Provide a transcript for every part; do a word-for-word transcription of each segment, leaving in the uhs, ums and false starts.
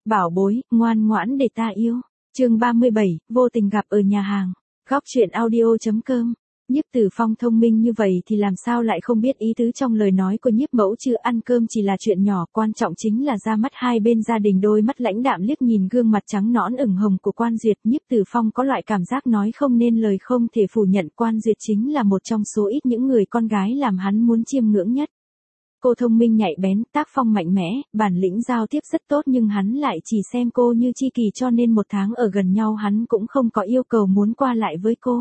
bảo bối, ngoan ngoãn để ta yêu. Chương ba mươi bảy, vô tình gặp ở nhà hàng. Góc truyện audio chấm com. Nhiếp Tử Phong thông minh như vậy thì làm sao lại không biết ý tứ trong lời nói của Nhiếp Mẫu chứ, ăn cơm chỉ là chuyện nhỏ, quan trọng chính là ra mắt hai bên gia đình. Đôi mắt lãnh đạm liếc nhìn gương mặt trắng nõn ửng hồng của Quan Duyệt, Nhiếp Tử Phong có loại cảm giác nói không nên lời, không thể phủ nhận Quan Duyệt chính là một trong số ít những người con gái làm hắn muốn chiêm ngưỡng nhất. Cô thông minh nhạy bén, tác phong mạnh mẽ, bản lĩnh giao tiếp rất tốt, nhưng hắn lại chỉ xem cô như tri kỷ, cho nên một tháng ở gần nhau hắn cũng không có yêu cầu muốn qua lại với cô.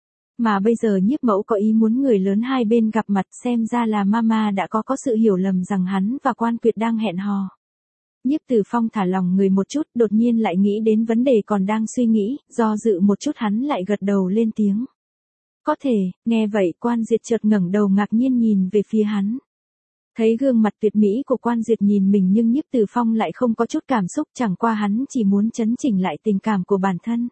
Mà bây giờ Nhiếp Mẫu có ý muốn người lớn hai bên gặp mặt, xem ra là mama đã có có sự hiểu lầm rằng hắn và Quan Quyệt đang hẹn hò. Nhiếp Tử Phong thả lòng người một chút, đột nhiên lại nghĩ đến vấn đề còn đang suy nghĩ, do dự một chút hắn lại gật đầu lên tiếng. Có thể. Nghe vậy Quan Duyệt chợt ngẩng đầu ngạc nhiên nhìn về phía hắn. Thấy gương mặt tuyệt mỹ của Quan Duyệt nhìn mình nhưng Nhiếp Tử Phong lại không có chút cảm xúc, chẳng qua hắn chỉ muốn chấn chỉnh lại tình cảm của bản thân.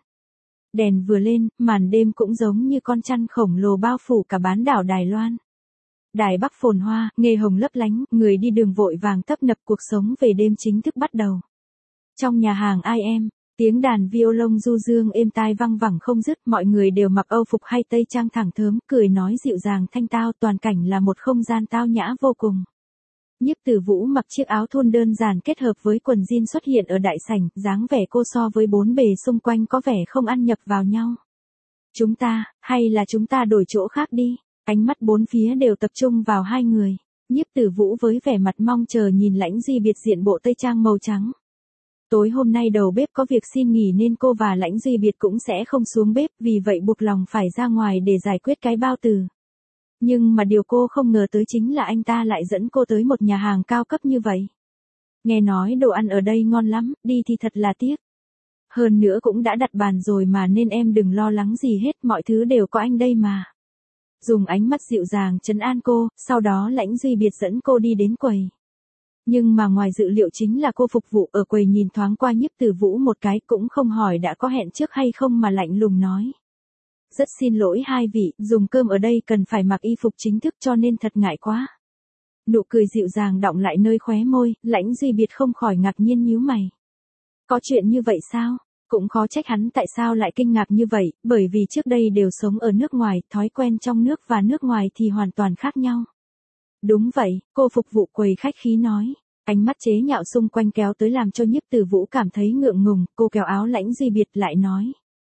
Đèn vừa lên, màn đêm cũng giống như con chăn khổng lồ bao phủ cả bán đảo Đài Loan. Đài Bắc phồn hoa, nghề hồng lấp lánh, người đi đường vội vàng tấp nập, cuộc sống về đêm chính thức bắt đầu. Trong nhà hàng I em, tiếng đàn violon du dương êm tai vang vẳng không dứt, mọi người đều mặc âu phục hay tây trang thẳng thớm, cười nói dịu dàng thanh tao, toàn cảnh là một không gian tao nhã vô cùng. Nhiếp Tử Vũ mặc chiếc áo thun đơn giản kết hợp với quần jean xuất hiện ở đại sảnh, dáng vẻ cô so với bốn bề xung quanh có vẻ không ăn nhập vào nhau. Chúng ta, hay là chúng ta đổi chỗ khác đi? Ánh mắt bốn phía đều tập trung vào hai người. Nhiếp Tử Vũ với vẻ mặt mong chờ nhìn Lãnh Duy Biệt diện bộ tây trang màu trắng. Tối hôm nay đầu bếp có việc xin nghỉ nên cô và Lãnh Duy Biệt cũng sẽ không xuống bếp, vì vậy buộc lòng phải ra ngoài để giải quyết cái bao tử. Nhưng mà điều cô không ngờ tới chính là anh ta lại dẫn cô tới một nhà hàng cao cấp như vậy. Nghe nói đồ ăn ở đây ngon lắm, đi thì thật là tiếc. Hơn nữa cũng đã đặt bàn rồi mà, nên em đừng lo lắng gì hết, mọi thứ đều có anh đây mà. Dùng ánh mắt dịu dàng trấn an cô, sau đó Lãnh Duy Biệt dẫn cô đi đến quầy. Nhưng mà ngoài dự liệu chính là cô phục vụ ở quầy nhìn thoáng qua Nhiếp Tử Vũ một cái, cũng không hỏi đã có hẹn trước hay không mà lạnh lùng nói. Rất xin lỗi hai vị, dùng cơm ở đây cần phải mặc y phục chính thức cho nên thật ngại quá. Nụ cười dịu dàng đọng lại nơi khóe môi, Lãnh Duy Biệt không khỏi ngạc nhiên nhíu mày. Có chuyện như vậy sao? Cũng khó trách hắn tại sao lại kinh ngạc như vậy, bởi vì trước đây đều sống ở nước ngoài, thói quen trong nước và nước ngoài thì hoàn toàn khác nhau. Đúng vậy, cô phục vụ quầy khách khí nói. Ánh mắt chế nhạo xung quanh kéo tới làm cho Nhiếp Tử Vũ cảm thấy ngượng ngùng, cô kéo áo Lãnh Duy Biệt lại nói.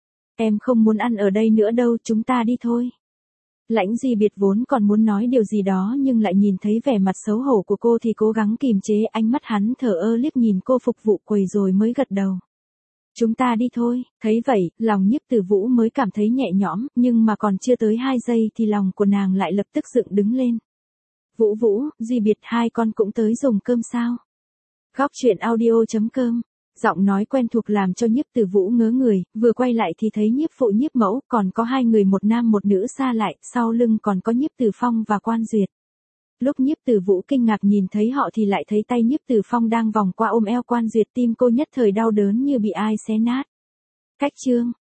Em không muốn ăn ở đây nữa đâu, chúng ta đi thôi. Lãnh Duy Biệt vốn còn muốn nói điều gì đó nhưng lại nhìn thấy vẻ mặt xấu hổ của cô thì cố gắng kìm chế, ánh mắt hắn thờ ơ liếc nhìn cô phục vụ quầy rồi mới gật đầu. Chúng ta đi thôi. Thấy vậy, lòng Nhiếp Tử Vũ mới cảm thấy nhẹ nhõm, nhưng mà còn chưa tới hai giây thì lòng của nàng lại lập tức dựng đứng lên. Vũ Vũ, Duy Biệt, hai con cũng tới dùng cơm sao? Góc truyện audio chấm com. Giọng nói quen thuộc làm cho Nhiếp Tử Vũ ngớ người, vừa quay lại thì thấy Nhiếp Phụ Nhiếp Mẫu, còn có hai người một nam một nữ xa lại, sau lưng còn có Nhiếp Tử Phong và Quan Duyệt. Lúc Nhiếp Tử Vũ kinh ngạc nhìn thấy họ thì lại thấy tay Nhiếp Tử Phong đang vòng qua ôm eo Quan Duyệt, tim cô nhất thời đau đớn như bị ai xé nát. Cách chương.